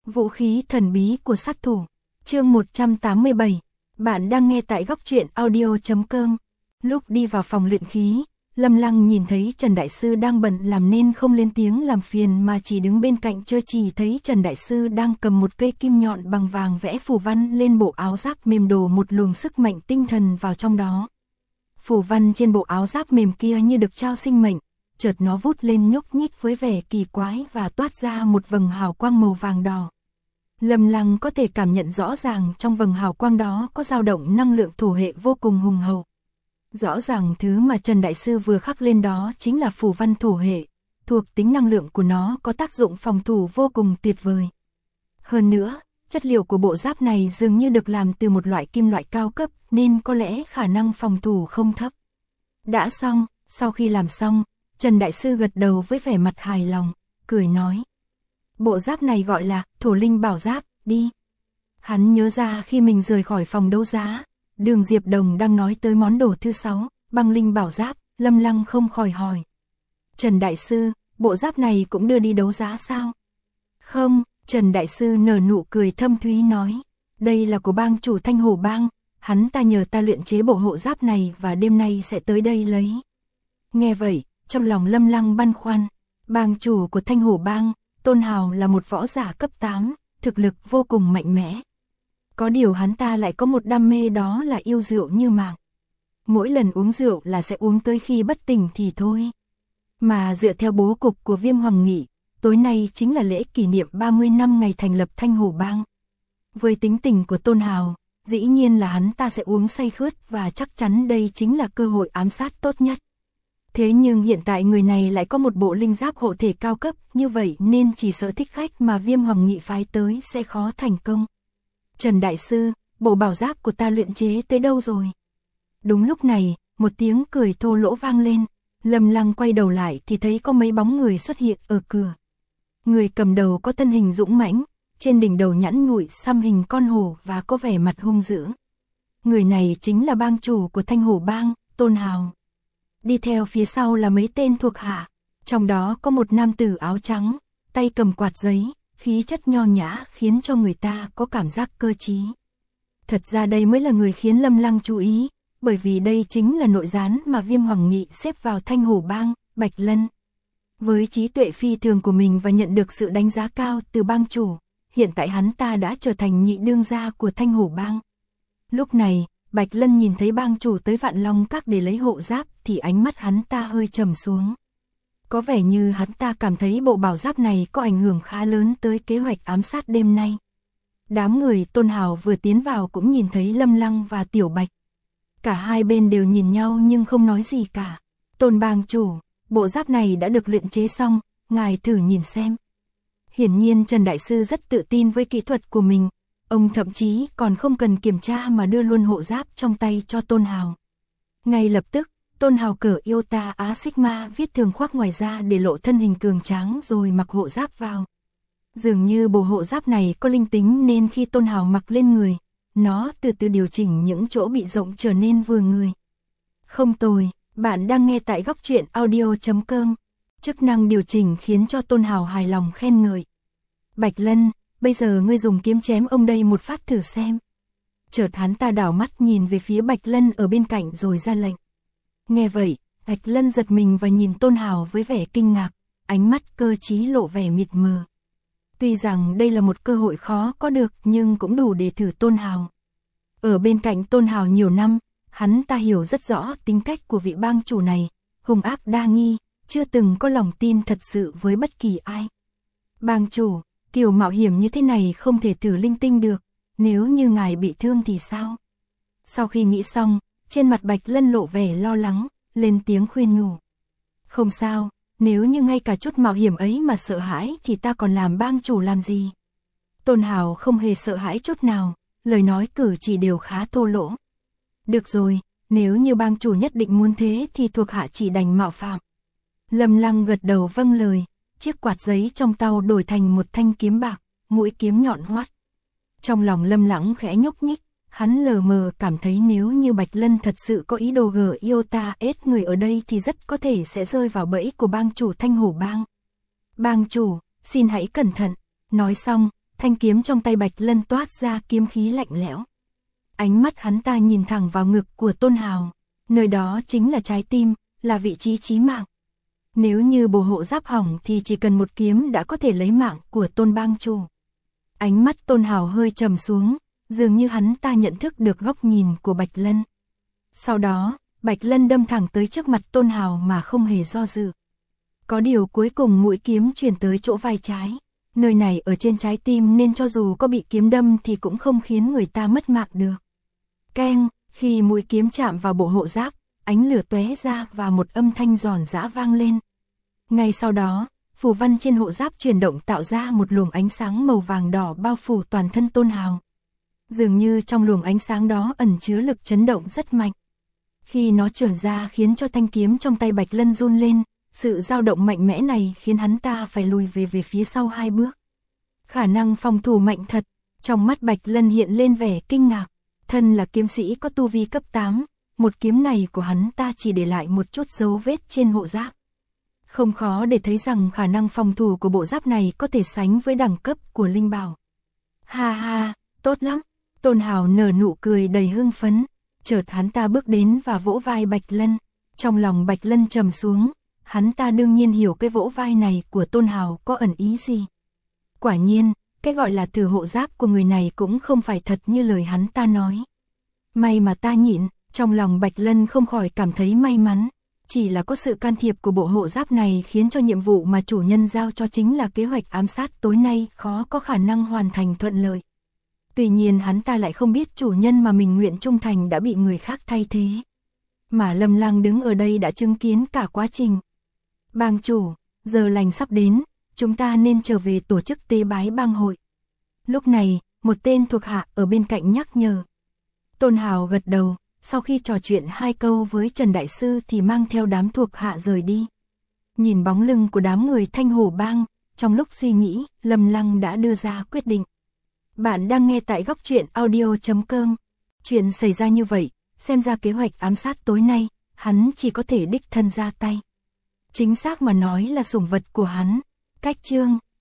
Vũ khí thần bí của sát thủ. Chương 187. Bạn đang nghe tại góc truyện audio.com. Lúc đi vào phòng luyện khí, Lâm Lăng nhìn thấy Trần Đại Sư đang bận làm nên không lên tiếng làm phiền mà chỉ đứng bên cạnh chơi, chỉ thấy Trần Đại Sư đang cầm một cây kim nhọn bằng vàng vẽ phù văn lên bộ áo giáp mềm, đổ một luồng sức mạnh tinh thần vào trong đó. Phù văn trên bộ áo giáp mềm kia như được trao sinh mệnh, chợt nó vút lên nhúc nhích với vẻ kỳ quái và toát ra một vầng hào quang màu vàng đỏ. Lâm Lăng có thể cảm nhận rõ ràng trong vầng hào quang đó có dao động năng lượng thổ hệ vô cùng hùng hậu. Rõ ràng thứ mà Trần Đại Sư vừa khắc lên đó chính là phù văn thổ hệ, thuộc tính năng lượng của nó có tác dụng phòng thủ vô cùng tuyệt vời. Hơn nữa, chất liệu của bộ giáp này dường như được làm từ một loại kim loại cao cấp nên có lẽ khả năng phòng thủ không thấp. Đã xong, sau khi làm xong, Trần Đại Sư gật đầu với vẻ mặt hài lòng, cười nói. Bộ giáp này gọi là Thổ Linh Bảo Giáp, đi. Hắn nhớ ra khi mình rời khỏi phòng đấu giá, Đường Diệp Đồng đang nói tới món đồ thứ 6, Băng Linh Bảo Giáp, Lâm Lăng không khỏi hỏi. Trần Đại Sư, bộ giáp này cũng đưa đi đấu giá sao? Không, Trần Đại Sư nở nụ cười thâm thúy nói. Đây là của bang chủ Thanh Hổ Bang, hắn ta nhờ ta luyện chế bộ hộ giáp này và đêm nay sẽ tới đây lấy. Nghe vậy, trong lòng Lâm Lăng băn khoăn, bang chủ của Thanh Hổ Bang, Tôn Hào là một võ giả cấp 8, thực lực vô cùng mạnh mẽ. Có điều hắn ta lại có một đam mê, đó là yêu rượu như mạng. Mỗi lần uống rượu là sẽ uống tới khi bất tỉnh thì thôi. Mà dựa theo bố cục của Viêm Hoàng Nghị, tối nay chính là lễ kỷ niệm 30 năm ngày thành lập Thanh Hổ Bang. Với tính tình của Tôn Hào, dĩ nhiên là hắn ta sẽ uống say khướt và chắc chắn đây chính là cơ hội ám sát tốt nhất. Thế nhưng hiện tại người này lại có một bộ linh giáp hộ thể cao cấp như vậy nên chỉ sợ thích khách mà Viêm Hoàng Nghị phái tới sẽ khó thành công. Trần Đại Sư, bộ bảo giáp của ta luyện chế tới đâu rồi? Đúng lúc này, một tiếng cười thô lỗ vang lên. Lâm Lăng quay đầu lại thì thấy có mấy bóng người xuất hiện ở cửa. Người cầm đầu có thân hình dũng mãnh, trên đỉnh đầu nhẵn nhụi xăm hình con hổ và có vẻ mặt hung dữ. Người này chính là bang chủ của Thanh Hổ Bang, Tôn Hào. Đi theo phía sau là mấy tên thuộc hạ, trong đó có một nam tử áo trắng, tay cầm quạt giấy, khí chất nho nhã khiến cho người ta có cảm giác cơ trí. Thật ra đây mới là người khiến Lâm Lăng chú ý, bởi vì đây chính là nội gián mà Viêm Hoàng Nghị xếp vào Thanh Hổ Bang, Bạch Lân. Với trí tuệ phi thường của mình và nhận được sự đánh giá cao từ bang chủ, hiện tại hắn ta đã trở thành nhị đương gia của Thanh Hổ Bang. Lúc này, Bạch Lân nhìn thấy bang chủ tới Vạn Long Các để lấy hộ giáp thì ánh mắt hắn ta hơi trầm xuống. Có vẻ như hắn ta cảm thấy bộ bảo giáp này có ảnh hưởng khá lớn tới kế hoạch ám sát đêm nay. Đám người Tôn Hào vừa tiến vào cũng nhìn thấy Lâm Lăng và Tiểu Bạch. Cả hai bên đều nhìn nhau nhưng không nói gì cả. Tôn bang chủ, bộ giáp này đã được luyện chế xong, ngài thử nhìn xem. Hiển nhiên Trần Đại Sư rất tự tin với kỹ thuật của mình. Ông thậm chí còn không cần kiểm tra mà đưa luôn hộ giáp trong tay cho Tôn Hào. Ngay lập tức, Tôn Hào cởi Iota Á Sigma viết thường khoác ngoài ra để lộ thân hình cường tráng rồi mặc hộ giáp vào. Dường như bộ hộ giáp này có linh tính nên khi Tôn Hào mặc lên người, nó từ từ điều chỉnh những chỗ bị rộng trở nên vừa người. Không tồi, bạn đang nghe tại góc truyện audio.com. Chức năng điều chỉnh khiến cho Tôn Hào hài lòng khen ngợi. Bạch Lân, bây giờ ngươi dùng kiếm chém ông đây một phát thử xem. Chợt hắn ta đảo mắt nhìn về phía Bạch Lân ở bên cạnh rồi ra lệnh. Nghe vậy, Bạch Lân giật mình và nhìn Tôn Hào với vẻ kinh ngạc, ánh mắt cơ trí lộ vẻ mịt mờ. Tuy rằng đây là một cơ hội khó có được nhưng cũng đủ để thử Tôn Hào. Ở bên cạnh Tôn Hào nhiều năm, hắn ta hiểu rất rõ tính cách của vị bang chủ này, hung ác đa nghi, chưa từng có lòng tin thật sự với bất kỳ ai. Bang chủ, kiểu mạo hiểm như thế này không thể thử linh tinh được, nếu như ngài bị thương thì sao? Sau khi nghĩ xong, trên mặt Bạch Lân lộ vẻ lo lắng, lên tiếng khuyên nhủ. Không sao, nếu như ngay cả chút mạo hiểm ấy mà sợ hãi thì ta còn làm bang chủ làm gì? Tôn Hào không hề sợ hãi chút nào, lời nói cử chỉ đều khá thô lỗ. Được rồi, nếu như bang chủ nhất định muốn thế thì thuộc hạ chỉ đành mạo phạm. Lâm Lăng gật đầu vâng lời, chiếc quạt giấy trong tay đổi thành một thanh kiếm bạc, mũi kiếm nhọn hoắt. Trong lòng Lâm Lăng khẽ nhúc nhích, hắn lờ mờ cảm thấy nếu như Bạch Lân thật sự có ý đồ gỡ Iota ết người ở đây thì rất có thể sẽ rơi vào bẫy của bang chủ Thanh Hổ Bang. Bang chủ, xin hãy cẩn thận. Nói xong, Thanh kiếm trong tay Bạch Lân toát ra kiếm khí lạnh lẽo. Ánh mắt hắn ta nhìn thẳng vào ngực của Tôn Hào, nơi đó chính là trái tim, là vị trí chí mạng. Nếu như bổ hộ giáp hỏng thì chỉ cần một kiếm đã có thể lấy mạng của Tôn bang chủ. Ánh mắt Tôn Hào hơi trầm xuống, dường như hắn ta nhận thức được góc nhìn của Bạch Lân. Sau đó, Bạch Lân đâm thẳng tới trước mặt Tôn Hào mà không hề do dự. Có điều cuối cùng mũi kiếm chuyển tới chỗ vai trái. Nơi này ở trên trái tim nên cho dù có bị kiếm đâm thì cũng không khiến người ta mất mạng được. Keng, khi mũi kiếm chạm vào bộ hộ giáp, ánh lửa tóe ra và một âm thanh giòn giã vang lên. Ngay sau đó, phù văn trên hộ giáp chuyển động tạo ra một luồng ánh sáng màu vàng đỏ bao phủ toàn thân Tôn Hào. Dường như trong luồng ánh sáng đó ẩn chứa lực chấn động rất mạnh. Khi nó chuyển ra khiến cho thanh kiếm trong tay Bạch Lân run lên, sự dao động mạnh mẽ này khiến hắn ta phải lùi về phía sau 2 bước. Khả năng phòng thủ mạnh thật, trong mắt Bạch Lân hiện lên vẻ kinh ngạc. Thân là kiếm sĩ có tu vi cấp 8, một kiếm này của hắn ta chỉ để lại một chút dấu vết trên hộ giáp. Không khó để thấy rằng khả năng phòng thủ của bộ giáp này có thể sánh với đẳng cấp của linh bảo. Ha ha, tốt lắm. Tôn Hào nở nụ cười đầy hưng phấn. Chợt hắn ta bước đến và vỗ vai Bạch Lân. Trong lòng Bạch Lân trầm xuống, hắn ta đương nhiên hiểu cái vỗ vai này của Tôn Hào có ẩn ý gì. Quả nhiên, cái gọi là thử hộ giáp của người này cũng không phải thật như lời hắn ta nói. May mà ta nhịn, trong lòng Bạch Lân không khỏi cảm thấy may mắn. Chỉ là có sự can thiệp của bộ hộ giáp này khiến cho nhiệm vụ mà chủ nhân giao cho chính là kế hoạch ám sát tối nay khó có khả năng hoàn thành thuận lợi. Tuy nhiên hắn ta lại không biết chủ nhân mà mình nguyện trung thành đã bị người khác thay thế. Mà Lâm Lăng đứng ở đây đã chứng kiến cả quá trình. Bang chủ, giờ lành sắp đến, chúng ta nên trở về tổ chức tế bái bang hội. Lúc này, một tên thuộc hạ ở bên cạnh nhắc nhở. Tôn Hào gật đầu, sau khi trò chuyện 2 câu với Trần Đại Sư thì mang theo đám thuộc hạ rời đi. Nhìn bóng lưng của đám người Thanh Hổ Bang, trong lúc suy nghĩ, Lâm Lăng đã đưa ra quyết định. Bạn đang nghe tại góc truyện audio.com. Chuyện xảy ra như vậy, xem ra kế hoạch ám sát tối nay, hắn chỉ có thể đích thân ra tay. Chính xác mà nói là sủng vật của hắn. Cách chương